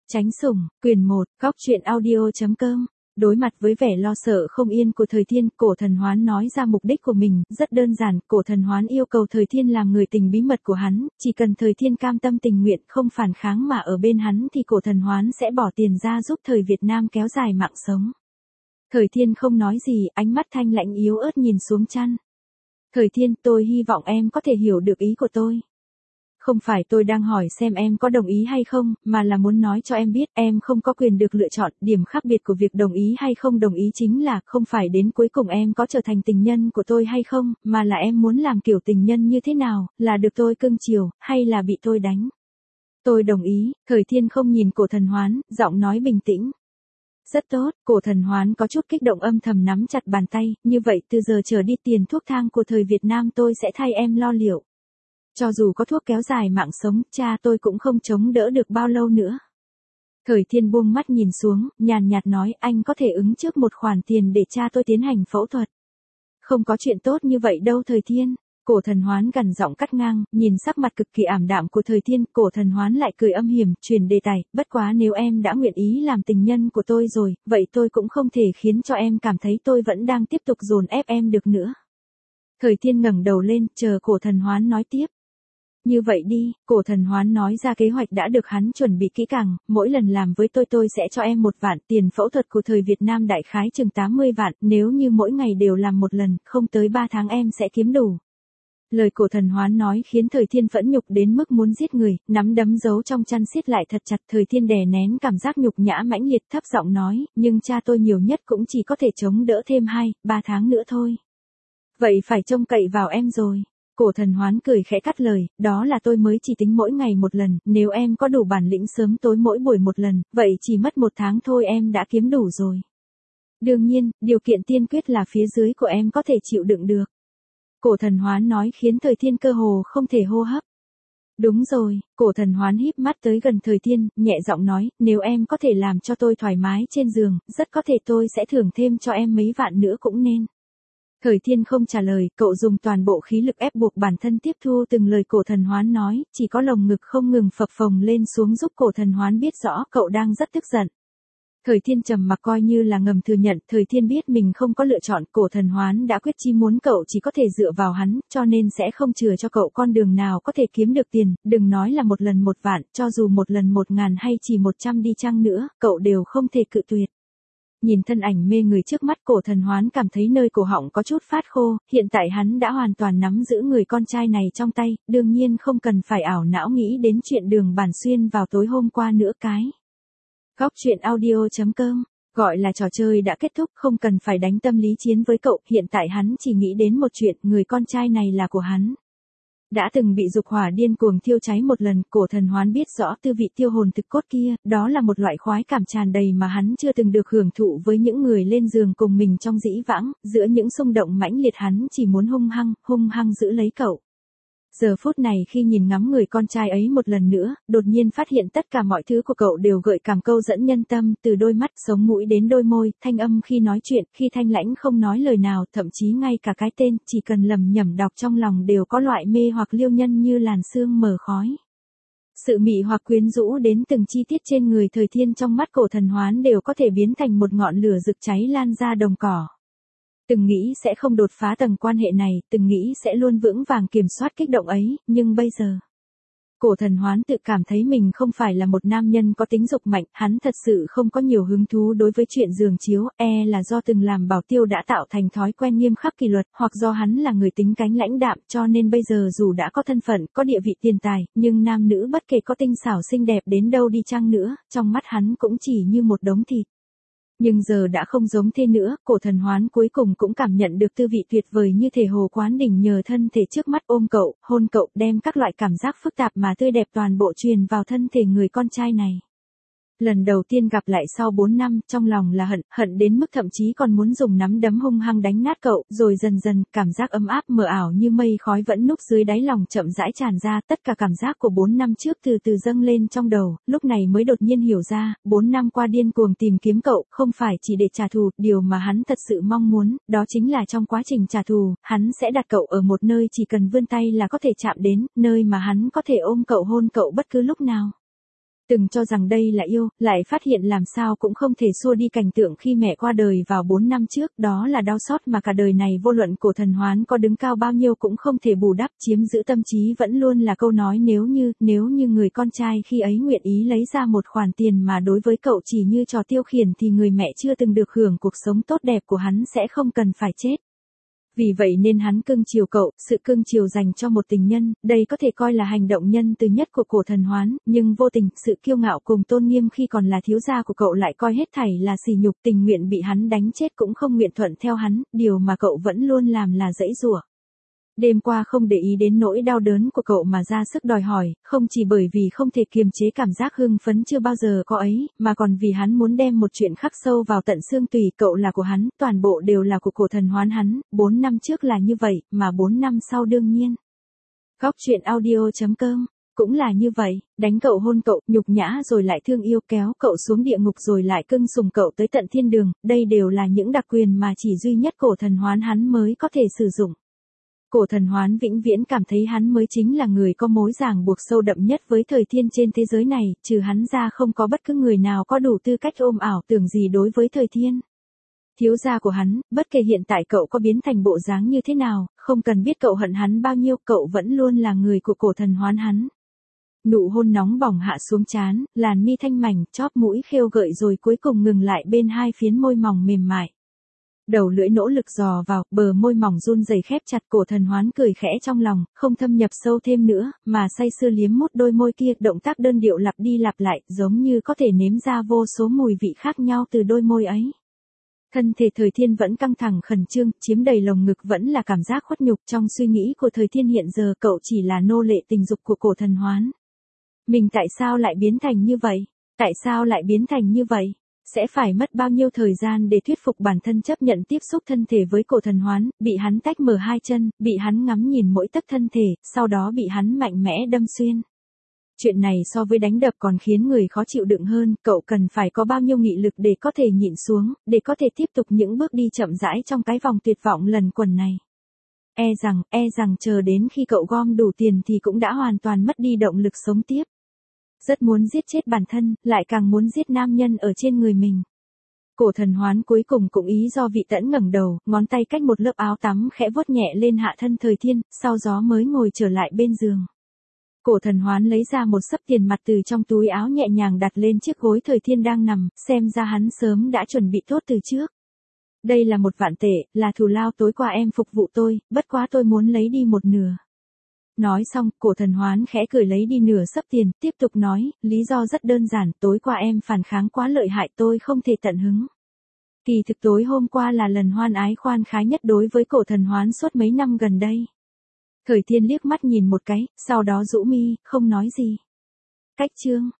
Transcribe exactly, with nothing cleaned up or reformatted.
Tránh sủng, quyền một, góc truyện audio.com. Đối mặt với vẻ lo sợ không yên của Thời Thiên, Cổ Thần Hoán nói ra mục đích của mình, rất đơn giản, Cổ Thần Hoán yêu cầu Thời Thiên làm người tình bí mật của hắn, chỉ cần Thời Thiên cam tâm tình nguyện không phản kháng mà ở bên hắn thì Cổ Thần Hoán sẽ bỏ tiền ra giúp Thời Việt Nam kéo dài mạng sống. Thời Thiên không nói gì, ánh mắt thanh lạnh yếu ớt nhìn xuống chăn. Thời Thiên, tôi hy vọng em có thể hiểu được ý của tôi. Không phải tôi đang hỏi xem em có đồng ý hay không, mà là muốn nói cho em biết em không có quyền được lựa chọn. Điểm khác biệt của việc đồng ý hay không đồng ý chính là không phải đến cuối cùng em có trở thành tình nhân của tôi hay không, mà là em muốn làm kiểu tình nhân như thế nào, là được tôi cưng chiều, hay là bị tôi đánh. Tôi đồng ý. Thời Thiên không nhìn Cổ Thần Hoán, giọng nói bình tĩnh. Rất tốt. Cổ Thần Hoán có chút kích động âm thầm nắm chặt bàn tay, như vậy từ giờ trở đi tiền thuốc thang của Thời Việt Nam tôi sẽ thay em lo liệu. Cho dù có thuốc kéo dài mạng sống, cha tôi cũng không chống đỡ được bao lâu nữa. Thời Thiên buông mắt nhìn xuống, nhàn nhạt nói anh có thể ứng trước một khoản tiền để cha tôi tiến hành phẫu thuật. Không có chuyện tốt như vậy đâu Thời Thiên. Cổ Thần Hoán gằn giọng cắt ngang, nhìn sắc mặt cực kỳ ảm đạm của Thời Thiên, Cổ Thần Hoán lại cười âm hiểm, chuyển đề tài, bất quá nếu em đã nguyện ý làm tình nhân của tôi rồi, vậy tôi cũng không thể khiến cho em cảm thấy tôi vẫn đang tiếp tục dồn ép em được nữa. Thời Thiên ngẩng đầu lên, chờ Cổ Thần Hoán nói tiếp. Như vậy đi, Cổ Thần Hoán nói ra kế hoạch đã được hắn chuẩn bị kỹ càng, mỗi lần làm với tôi tôi sẽ cho em một vạn, tiền phẫu thuật của Thời Việt Nam đại khái chừng tám mươi vạn, nếu như mỗi ngày đều làm một lần, không tới ba tháng em sẽ kiếm đủ. Lời Cổ Thần Hoán nói khiến Thời Thiên phẫn nhục đến mức muốn giết người, nắm đấm giấu trong chăn siết lại thật chặt. Thời Thiên đè nén cảm giác nhục nhã mãnh liệt, thấp giọng nói, nhưng cha tôi nhiều nhất cũng chỉ có thể chống đỡ thêm hai, ba tháng nữa thôi. Vậy phải trông cậy vào em rồi. Cổ Thần Hoán cười khẽ cắt lời, đó là tôi mới chỉ tính mỗi ngày một lần, nếu em có đủ bản lĩnh sớm tối mỗi buổi một lần, vậy chỉ mất một tháng thôi em đã kiếm đủ rồi. Đương nhiên, điều kiện tiên quyết là phía dưới của em có thể chịu đựng được. Cổ Thần Hoán nói khiến Thời Thiên cơ hồ không thể hô hấp. Đúng rồi. Cổ Thần Hoán híp mắt tới gần Thời Thiên, nhẹ giọng nói, nếu em có thể làm cho tôi thoải mái trên giường, rất có thể tôi sẽ thưởng thêm cho em mấy vạn nữa cũng nên. Thời Thiên không trả lời, cậu dùng toàn bộ khí lực ép buộc bản thân tiếp thu từng lời Cổ Thần Hoán nói, chỉ có lồng ngực không ngừng phập phồng lên xuống giúp Cổ Thần Hoán biết rõ cậu đang rất tức giận. Thời Thiên trầm mặc coi như là ngầm thừa nhận, Thời Thiên biết mình không có lựa chọn, Cổ Thần Hoán đã quyết chí muốn cậu chỉ có thể dựa vào hắn, cho nên sẽ không chừa cho cậu con đường nào có thể kiếm được tiền, đừng nói là một lần một vạn, cho dù một lần một ngàn hay chỉ một trăm đi chăng nữa, cậu đều không thể cự tuyệt. Nhìn thân ảnh mê người trước mắt, Cổ Thần Hoán cảm thấy nơi cổ họng có chút phát khô, hiện tại hắn đã hoàn toàn nắm giữ người con trai này trong tay, đương nhiên không cần phải ảo não nghĩ đến chuyện Đường Bản Xuyên vào tối hôm qua nữa cái. Góc truyện audio.com, gọi là trò chơi đã kết thúc, không cần phải đánh tâm lý chiến với cậu, hiện tại hắn chỉ nghĩ đến một chuyện, người con trai này là của hắn. Đã từng bị dục hỏa điên cuồng thiêu cháy một lần, Cổ Thần Hoán biết rõ tư vị tiêu hồn thực cốt kia, đó là một loại khoái cảm tràn đầy mà hắn chưa từng được hưởng thụ với những người lên giường cùng mình trong dĩ vãng, giữa những xung động mãnh liệt hắn chỉ muốn hung hăng, hung hăng giữ lấy cậu. Giờ phút này khi nhìn ngắm người con trai ấy một lần nữa, đột nhiên phát hiện tất cả mọi thứ của cậu đều gợi cảm câu dẫn nhân tâm, từ đôi mắt, sống mũi đến đôi môi, thanh âm khi nói chuyện, khi thanh lãnh không nói lời nào, thậm chí ngay cả cái tên, chỉ cần lầm nhẩm đọc trong lòng đều có loại mê hoặc liêu nhân như làn sương mờ khói. Sự mị hoặc quyến rũ đến từng chi tiết trên người Thời Thiên trong mắt Cổ Thần Hoán đều có thể biến thành một ngọn lửa rực cháy lan ra đồng cỏ. Từng nghĩ sẽ không đột phá tầng quan hệ này, từng nghĩ sẽ luôn vững vàng kiểm soát kích động ấy, nhưng bây giờ. Cổ Thần Hoán tự cảm thấy mình không phải là một nam nhân có tính dục mạnh, hắn thật sự không có nhiều hứng thú đối với chuyện giường chiếu, e là do từng làm bảo tiêu đã tạo thành thói quen nghiêm khắc kỷ luật, hoặc do hắn là người tính cánh lãnh đạm, cho nên bây giờ dù đã có thân phận, có địa vị tiền tài, nhưng nam nữ bất kể có tinh xảo xinh đẹp đến đâu đi chăng nữa, trong mắt hắn cũng chỉ như một đống thịt. Nhưng giờ đã không giống thế nữa, Cổ Thần Hoán cuối cùng cũng cảm nhận được tư vị tuyệt vời như thể Hồ Quán Đỉnh nhờ thân thể trước mắt ôm cậu, hôn cậu, đem các loại cảm giác phức tạp mà tươi đẹp toàn bộ truyền vào thân thể người con trai này. Lần đầu tiên gặp lại sau bốn năm, trong lòng là hận, hận đến mức thậm chí còn muốn dùng nắm đấm hung hăng đánh nát cậu, rồi dần dần, cảm giác ấm áp mờ ảo như mây khói vẫn núp dưới đáy lòng chậm rãi tràn ra, tất cả cảm giác của bốn năm trước từ từ dâng lên trong đầu, lúc này mới đột nhiên hiểu ra, bốn năm qua điên cuồng tìm kiếm cậu, không phải chỉ để trả thù, điều mà hắn thật sự mong muốn, đó chính là trong quá trình trả thù, hắn sẽ đặt cậu ở một nơi chỉ cần vươn tay là có thể chạm đến, nơi mà hắn có thể ôm cậu hôn cậu bất cứ lúc nào. Từng cho rằng đây là yêu, lại phát hiện làm sao cũng không thể xua đi cảnh tượng khi mẹ qua đời vào bốn năm trước, đó là đau xót mà cả đời này vô luận Cổ Thần Hoán có đứng cao bao nhiêu cũng không thể bù đắp, chiếm giữ tâm trí vẫn luôn là câu nói nếu như, nếu như người con trai khi ấy nguyện ý lấy ra một khoản tiền mà đối với cậu chỉ như trò tiêu khiển thì người mẹ chưa từng được hưởng cuộc sống tốt đẹp của hắn sẽ không cần phải chết. Vì vậy nên hắn cưng chiều cậu, sự cưng chiều dành cho một tình nhân, đây có thể coi là hành động nhân từ nhất của Cổ Thần Hoán, nhưng vô tình, sự kiêu ngạo cùng tôn nghiêm khi còn là thiếu gia của cậu lại coi hết thảy là sỉ nhục, tình nguyện bị hắn đánh chết cũng không nguyện thuận theo hắn, điều mà cậu vẫn luôn làm là giãy giụa. Đêm qua không để ý đến nỗi đau đớn của cậu mà ra sức đòi hỏi, không chỉ bởi vì không thể kiềm chế cảm giác hưng phấn chưa bao giờ có ấy, mà còn vì hắn muốn đem một chuyện khắc sâu vào tận xương tủy, cậu là của hắn, toàn bộ đều là của Cổ Thần Hoán hắn, bốn năm trước là như vậy, mà bốn năm sau đương nhiên. Góc truyện audio chấm com cũng là như vậy, đánh cậu, hôn cậu, nhục nhã rồi lại thương yêu, kéo cậu xuống địa ngục rồi lại cưng sùng cậu tới tận thiên đường, đây đều là những đặc quyền mà chỉ duy nhất Cổ Thần Hoán hắn mới có thể sử dụng. Cổ Thần Hoán vĩnh viễn cảm thấy hắn mới chính là người có mối ràng buộc sâu đậm nhất với Thời Thiên trên thế giới này, trừ hắn ra không có bất cứ người nào có đủ tư cách ôm ảo tưởng gì đối với Thời Thiên. Thiếu gia của hắn, bất kể hiện tại cậu có biến thành bộ dáng như thế nào, không cần biết cậu hận hắn bao nhiêu, cậu vẫn luôn là người của Cổ Thần Hoán hắn. Nụ hôn nóng bỏng hạ xuống trán, làn mi thanh mảnh, chóp mũi khêu gợi rồi cuối cùng ngừng lại bên hai phiến môi mỏng mềm mại. Đầu lưỡi nỗ lực dò vào, bờ môi mỏng run rẩy khép chặt, Cổ Thần Hoán cười khẽ trong lòng, không thâm nhập sâu thêm nữa, mà say sưa liếm mút đôi môi kia, động tác đơn điệu lặp đi lặp lại, giống như có thể nếm ra vô số mùi vị khác nhau từ đôi môi ấy. Thân thể Thời Thiên vẫn căng thẳng khẩn trương, chiếm đầy lồng ngực vẫn là cảm giác khuất nhục, trong suy nghĩ của Thời Thiên hiện giờ cậu chỉ là nô lệ tình dục của Cổ Thần Hoán. Mình tại sao lại biến thành như vậy? Tại sao lại biến thành như vậy? Sẽ phải mất bao nhiêu thời gian để thuyết phục bản thân chấp nhận tiếp xúc thân thể với Cổ Thần Hoán, bị hắn tách mở hai chân, bị hắn ngắm nhìn mỗi tấc thân thể, sau đó bị hắn mạnh mẽ đâm xuyên. Chuyện này so với đánh đập còn khiến người khó chịu đựng hơn, cậu cần phải có bao nhiêu nghị lực để có thể nhịn xuống, để có thể tiếp tục những bước đi chậm rãi trong cái vòng tuyệt vọng lần quần này. E rằng, e rằng chờ đến khi cậu gom đủ tiền thì cũng đã hoàn toàn mất đi động lực sống tiếp. Rất muốn giết chết bản thân, lại càng muốn giết nam nhân ở trên người mình. Cổ Thần Hoán cuối cùng cũng ý do vị tẫn ngẩng đầu, ngón tay cách một lớp áo tắm khẽ vuốt nhẹ lên hạ thân Thời Thiên, sau đó mới ngồi trở lại bên giường. Cổ Thần Hoán lấy ra một xấp tiền mặt từ trong túi áo nhẹ nhàng đặt lên chiếc gối Thời Thiên đang nằm, xem ra hắn sớm đã chuẩn bị tốt từ trước. Đây là một vạn tệ, là thù lao tối qua em phục vụ tôi, bất quá tôi muốn lấy đi một nửa. Nói xong, Cổ Thần Hoán khẽ cười lấy đi nửa xấp tiền, tiếp tục nói, lý do rất đơn giản, tối qua em phản kháng quá lợi hại tôi không thể tận hứng. Kỳ thực tối hôm qua là lần hoan ái khoan khái nhất đối với Cổ Thần Hoán suốt mấy năm gần đây. Thời Thiên liếc mắt nhìn một cái, sau đó rũ mi, không nói gì. Cách chương